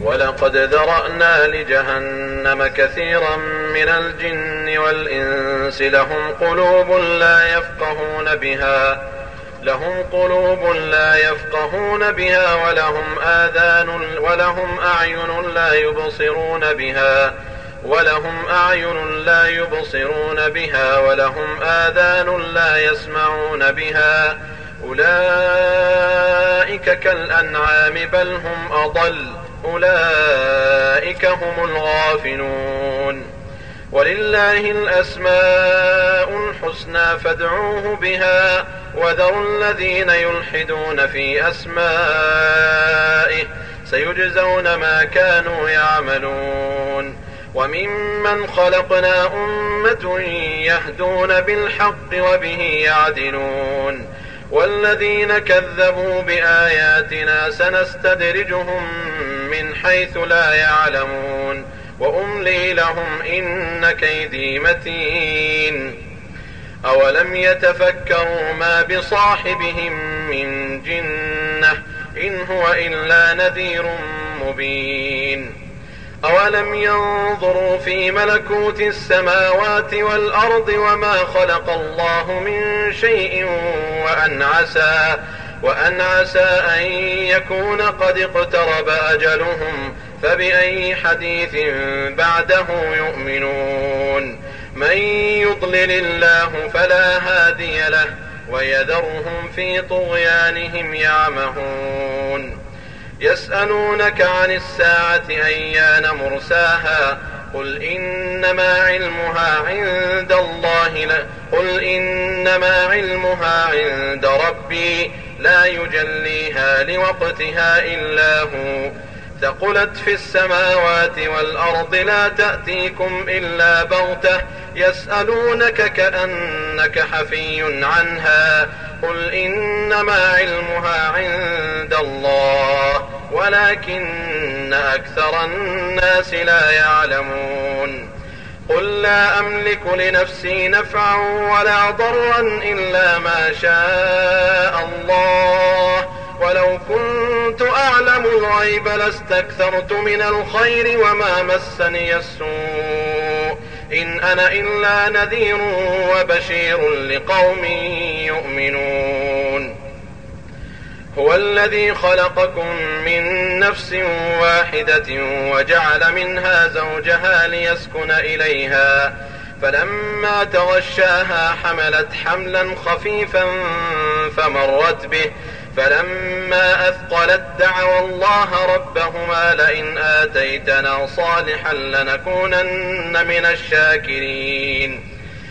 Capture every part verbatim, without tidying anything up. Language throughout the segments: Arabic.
ولقد ذرأنا لجهنم كثيرا من الجن والإنس لهم قلوب لا يفقهون بها لهم قلوب لا يفقهون بها ولهم آذان ولهم أعين لا يبصرون بها ولهم أعين لا يبصرون بها ولهم آذان لا يسمعون بها أولئك كالأنعام بل هم أضل أولئك هم الغافلون ولله الأسماء الحسنى فادعوه بها وذروا الذين يلحدون في أسمائه سيجزون ما كانوا يعملون وممن خلقنا أمة يهدون بالحق وبه يعدلون والذين كذبوا بآياتنا سنستدرجهم من حيث لا يعلمون وأملي لهم إن كيدي متين أولم يتفكروا ما بصاحبهم من جنة إن هو إلا نذير مبين أولم ينظروا في ملكوت السماوات والأرض وما خلق الله من شيء وأن عسى, وأن عسى أن يكون قد اقترب أجلهم فبأي حديث بعده يؤمنون من يضلل الله فلا هادي له ويذرهم في طغيانهم يعمهون يسألونك عن الساعة أيان مرساها قل إنما علمها عند الله قل إنما علمها عند ربي لا يجليها لوقتها إلا هو ثقلت في السماوات والأرض لا تأتيكم إلا بغتة يسألونك كأنك حفي عنها قل إنما علمها عند الله ولكن أكثر الناس لا يعلمون قل لا أملك لنفسي نفعا ولا ضرا إلا ما شاء الله ولو كنت أعلم الغيب لاستكثرت من الخير وما مسني السوء إن أنا إلا نذير وبشير لقوم يؤمنون هو الذي خلقكم من نفس واحدة وجعل منها زوجها ليسكن إليها فلما تغشاها حملت حملا خفيفا فمرت به فلما أثقلت دعوا الله ربهما لئن آتيتنا صالحا لنكونن من الشاكرين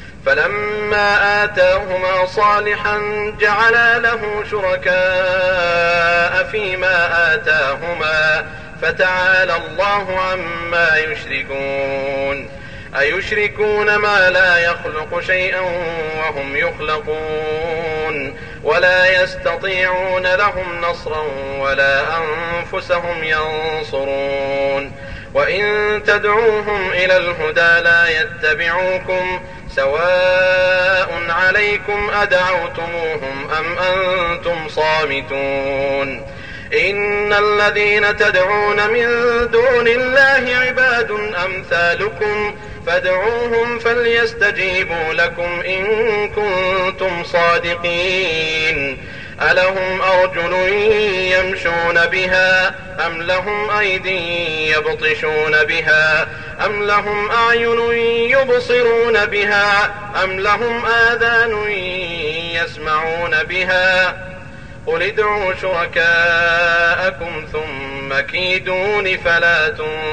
فلما آتاهما صالحا جعلا له شركاء فيما آتاهما فتعالى الله عما يشركون أيشركون ما لا يخلق شيئا وهم يخلقون ولا يستطيعون لهم نصرا ولا أنفسهم ينصرون وإن تدعوهم إلى الهدى لا يتبعوكم سواء عليكم أدعوتموهم أم أنتم صامتون إن الذين تدعون من دون الله عباد أمثالكم فادعوهم فليستجيبوا لكم إن كنتم صادقين ألهم أرجل يمشون بها أم لهم أيدي يبطشون بها أم لهم أعين يبصرون بها أم لهم آذان يسمعون بها قل ادعوا شركاءكم ثم كيدون فلا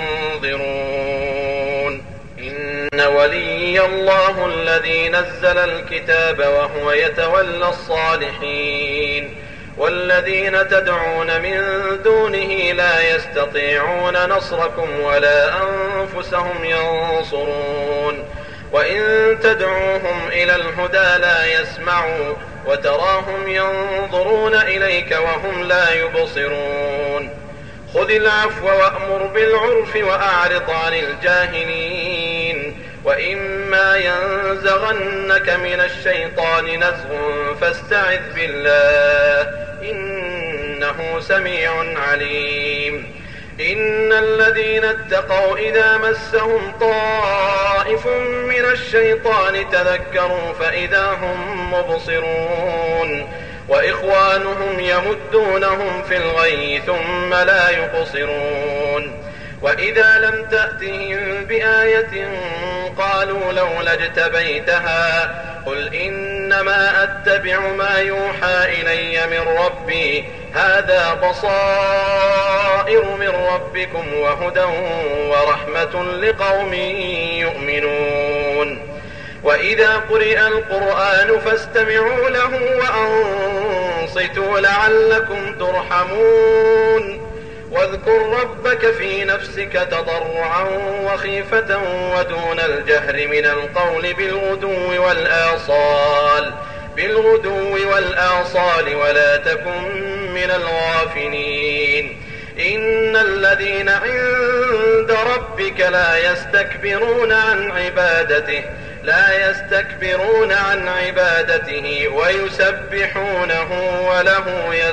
تنظرون إن ولي الله الذي نزل الكتاب وهو يتولى الصالحين والذين تدعون من دونه لا يستطيعون نصركم ولا أنفسهم ينصرون وإن تدعوهم إلى الهدى لا يسمعوا وتراهم ينظرون إليك وهم لا يبصرون خذ العفو وأمر بالعرف وأعرض عن الجاهلين وإما ينزغنك من الشيطان نزغ فاستعذ بالله إنه سميع عليم إن الذين اتقوا إذا مسهم طائف من الشيطان تذكروا فإذا هم مبصرون وإخوانهم يمدونهم في الغي ثم لا يقصرون وإذا لم تأتهم بآية قالوا لولا اجتبيتها قل إنما أتبع ما يوحى إلي من ربي هذا بصائر من ربكم وهدى ورحمة لقوم يؤمنون وإذا قرئ القرآن فاستمعوا له وأنصتوا لعلكم ترحمون واذكر ربك في نفسك تضرعا وخيفة ودون الجهر من القول بالغدو والآصال بالغدو والآصال ولا تكن من الغافلين إن الذين عند ربك لا يستكبرون عن عبادته لا يستكبرون عن عبادته ويسبحونه وله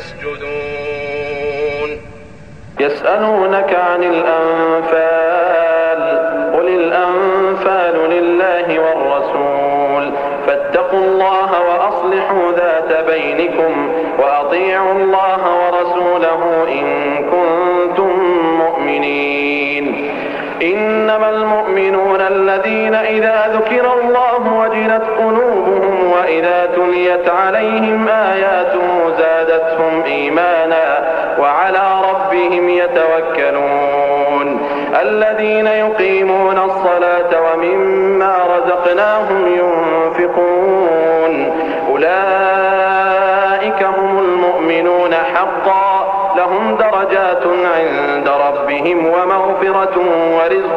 يسجدون. يسألونك عن الأنفال قل الأنفال لله والرسول فاتقوا الله وأصلحوا ذات بينكم وأطيعوا الله ورسوله إن كنتم مؤمنين. إنما المؤمنون الذين إذا ذكر الله وجلت قلوبهم وإذا تليت عليهم آياته زادتهم إيمانا وعلى ربهم يتوكلون. الذين يقيمون الصلاة ومما رزقناهم ينفقون أولئك هم المؤمنون حقا لهم درجات عند ربهم ومغفرة ورزق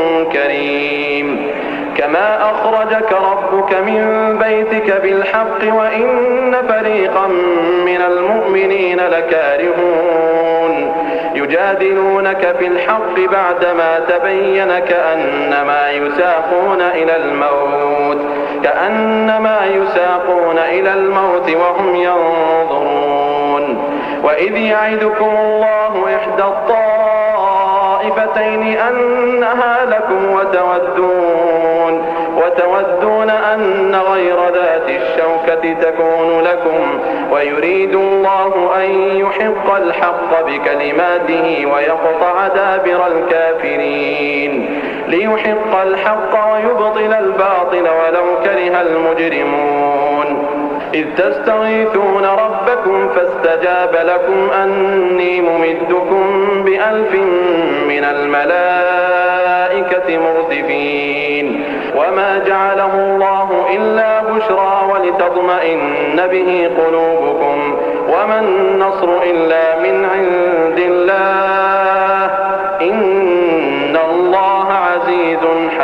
كريم. كما أخرجك ربك من بيتك بالحق وإن فريقا من المؤمنين لكارهون يجادلونك في الحق بعدما تبين كأنما يساقون إلى الموت كأنما يساقون إلى الموت وهم ينظرون. وإذ يعدكم الله إحدى الطائفتين أنها لكم وتودون وتودون أن غير ذات الشوكة تكون لكم ويريد الله أن يحق الحق بكلماته ويقطع دابر الكافرين ليحق الحق ويبطل الباطل ولو كره المجرمون. إذ تستغيثون ربكم فاستجاب لكم أني ممدكم بألف من الملائكة مردفين وما جعله الله إلا بشرى ولتطمئن به قلوبكم وما النصر إلا من عند الله إن الله عزيز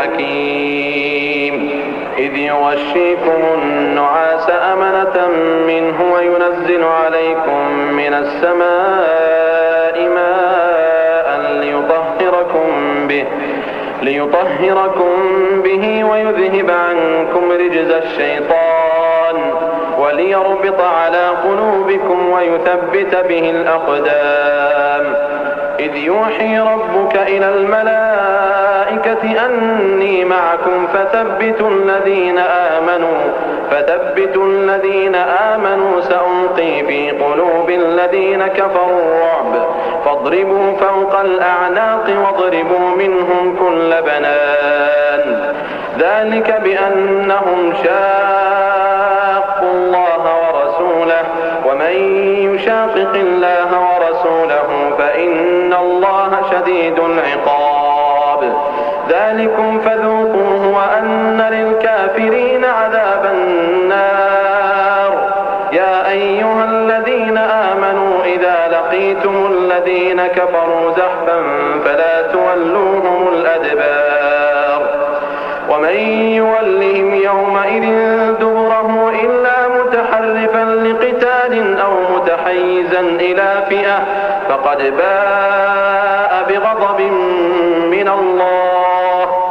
حكيم. إذ يغشيكم النعاس أمنة منه وينزل عليكم من السماء ماء ليطهركم به ليطهركم به ويذهب عنكم رجز الشيطان وليربط على قلوبكم ويثبت به الأقدام. إذ يوحي ربك إلى الملائكة أني معكم فثبتوا الذين آمنوا فثبتوا الذين آمنوا سألقي في قلوب الذين كفروا الرعب فاضربوا فوق الأعناق واضربوا منهم كل بنان ذلك بأنهم شاقوا الله ورسوله ومن يشاقق الله ورسوله فإن الله شديد العقاب. ذلكم فذوقوه وأن للكافرين عذاب النار. يا أيها الذين آمنوا إذا لقيتم الذين كفروا زحفا فلا تولوهم الأدبار ومن يولهم يومئذ دبره إلا متحرفا لقتال أو متحيزا إلى فئة فقد باء بغضب من الله ومأواه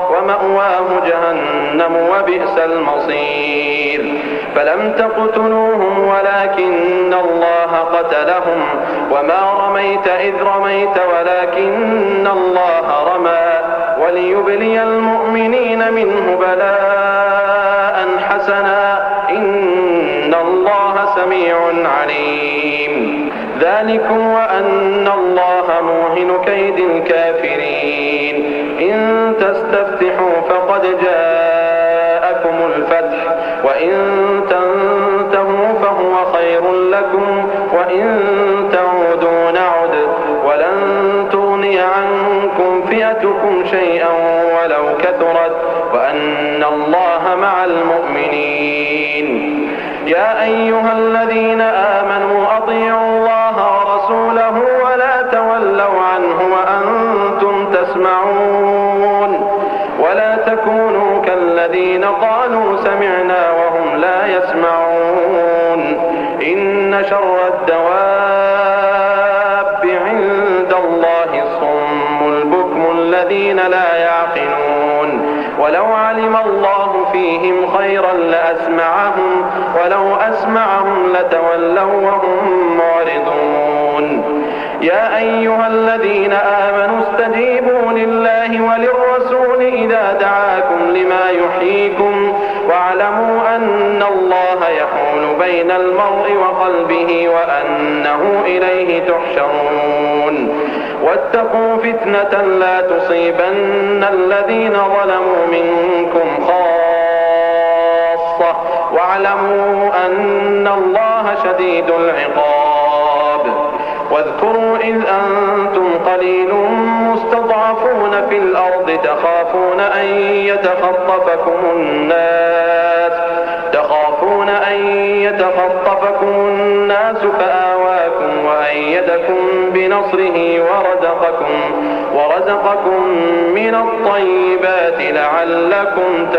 ومأواه جهنم وبئس المصير. فلم تقتلوهم ولكن الله قتلهم وما رميت إذ رميت ولكن الله رمى وليبلي المؤمنين منه بلاء حسنا إن الله سميع عليم. ذلكم وأن الله موهن كيد الكافرين. إن تستفتحوا فقد جاءكم الفتح وإن تنتهوا فهو خير لكم وإن تعودوا نعد ولن تغني عنكم فئتكم شيئا ولو كثرت وأن الله مع المؤمنين. يا أيها الذين آمنوا أطيعوا الله ورسوله ولا تولوا عنه وأنتم تسمعون ولا تكونوا كالذين قالوا سمعنا وهم لا يسمعون. إن شر الدواب عند الله الصم البكم الذين لا يعقلون. ولو علم الله فيهم خيرا لأسمعهم ولو أسمعهم لتولوا وهم معرضون. يا أيها الذين آمنوا استجيبوا لله وللرسول إذا دعاكم لما يحييكم واعلموا أن الله يحول بين المرء وقلبه وأنه إليه تحشرون. واتقوا فتنة لا تصيبن الذين ظلموا منكم خاصة واعلموا أن الله شديد العقاب. واذكروا إذ أنتم قليل مستضعفون في الأرض تخافون أن يتخطفكم الناس تخافون أن يتخطفكم الناس فآواكم وأيدكم بنصره ورزقكم ورزقكم من الطيبات لعلكم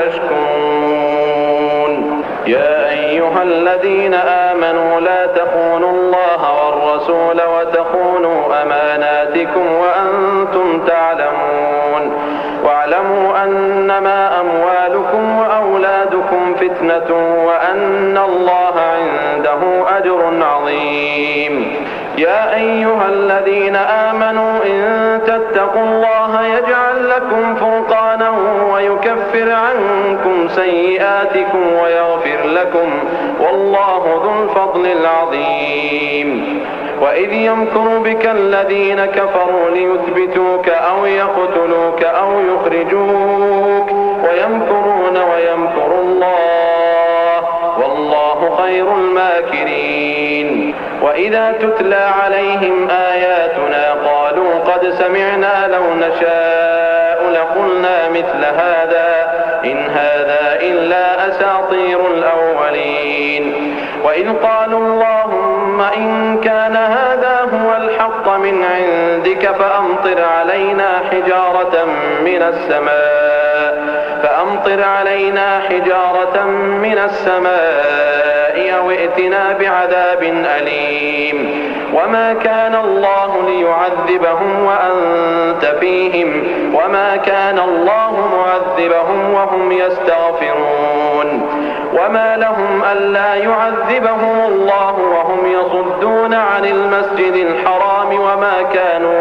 تشكرون. يا أيها الذين آمنوا لا تخونوا الله والرسول وتخونوا أماناتكم وأنتم تعلمون واعلموا أنما أموالكم وأولادكم فتنة وأن الله عنده أجر عظيم. يا أيها الذين آمنوا إن تتقوا الله يجعل لكم فرقانا ويكفر عنكم سيئاتكم ويغفر لكم والله ذو الفضل العظيم. وإذ يمكر بك الذين كفروا ليثبتوك أو يقتلوك أو يخرجوك ويمكرون ويمكر الله والله خير الماكرين. وإذا تتلى عليهم آياتنا قالوا قد سمعنا لو نشاء لقلنا مثل هذا إن هذا إلا أساطير الأولين. وإذ قالوا اللهم إن كان هذا هو الحق من عندك فأمطر علينا حجارة من السماء فأمطر علينا حجارة من السماء أو ائتنا بعذاب أليم. وما كان الله ليعذبهم وأنت فيهم وما كان الله معذبهم وهم يستغفرون. وما لهم ألا يعذبهم الله وهم يصدون عن المسجد الحرام وما كانوا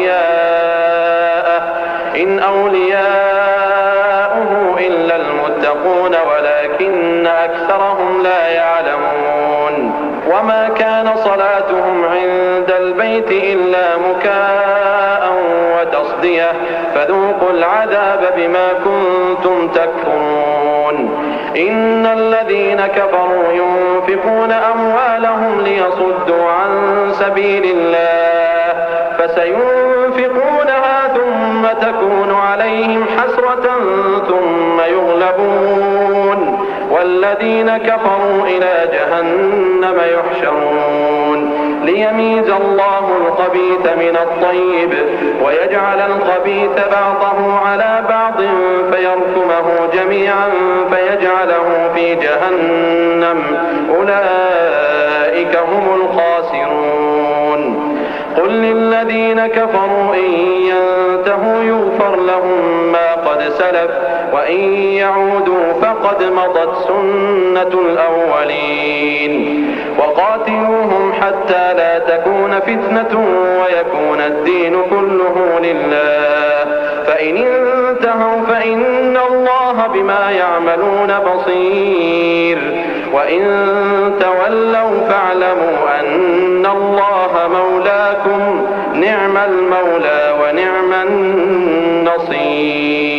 أولياءه إن أولياؤه إلا المتقون ولكن أكثرهم لا يعلمون. وما كان صلاتهم عند البيت إلا مكاء وتصدية فذوقوا العذاب بما كنتم تكفرون. إن الذين كفروا ينفقون أموالهم ليصدوا عن سبيل الله فسينفقونها ثم تكون عليهم حسرة ثم يغلبون والذين كفروا إلى جهنم يحشرون. ليميز الله الخبيث من الطيب ويجعل الخبيث بعضه على بعض فيركمه جميعا فيجعله في جهنم أولئك هم الخاسرون. قل للذين كفروا إن ينتهوا يغفر لهم ما قد سلف وإن يعودوا فقد مضت سنة الأولين وقاتلوهم حتى لا تكون فتنة ويكون الدين كله لله فإن انتهوا فإن الله بما يعملون بصير وإن تولوا فاعلموا أن الله مولاكم نعم المولى ونعم النصير.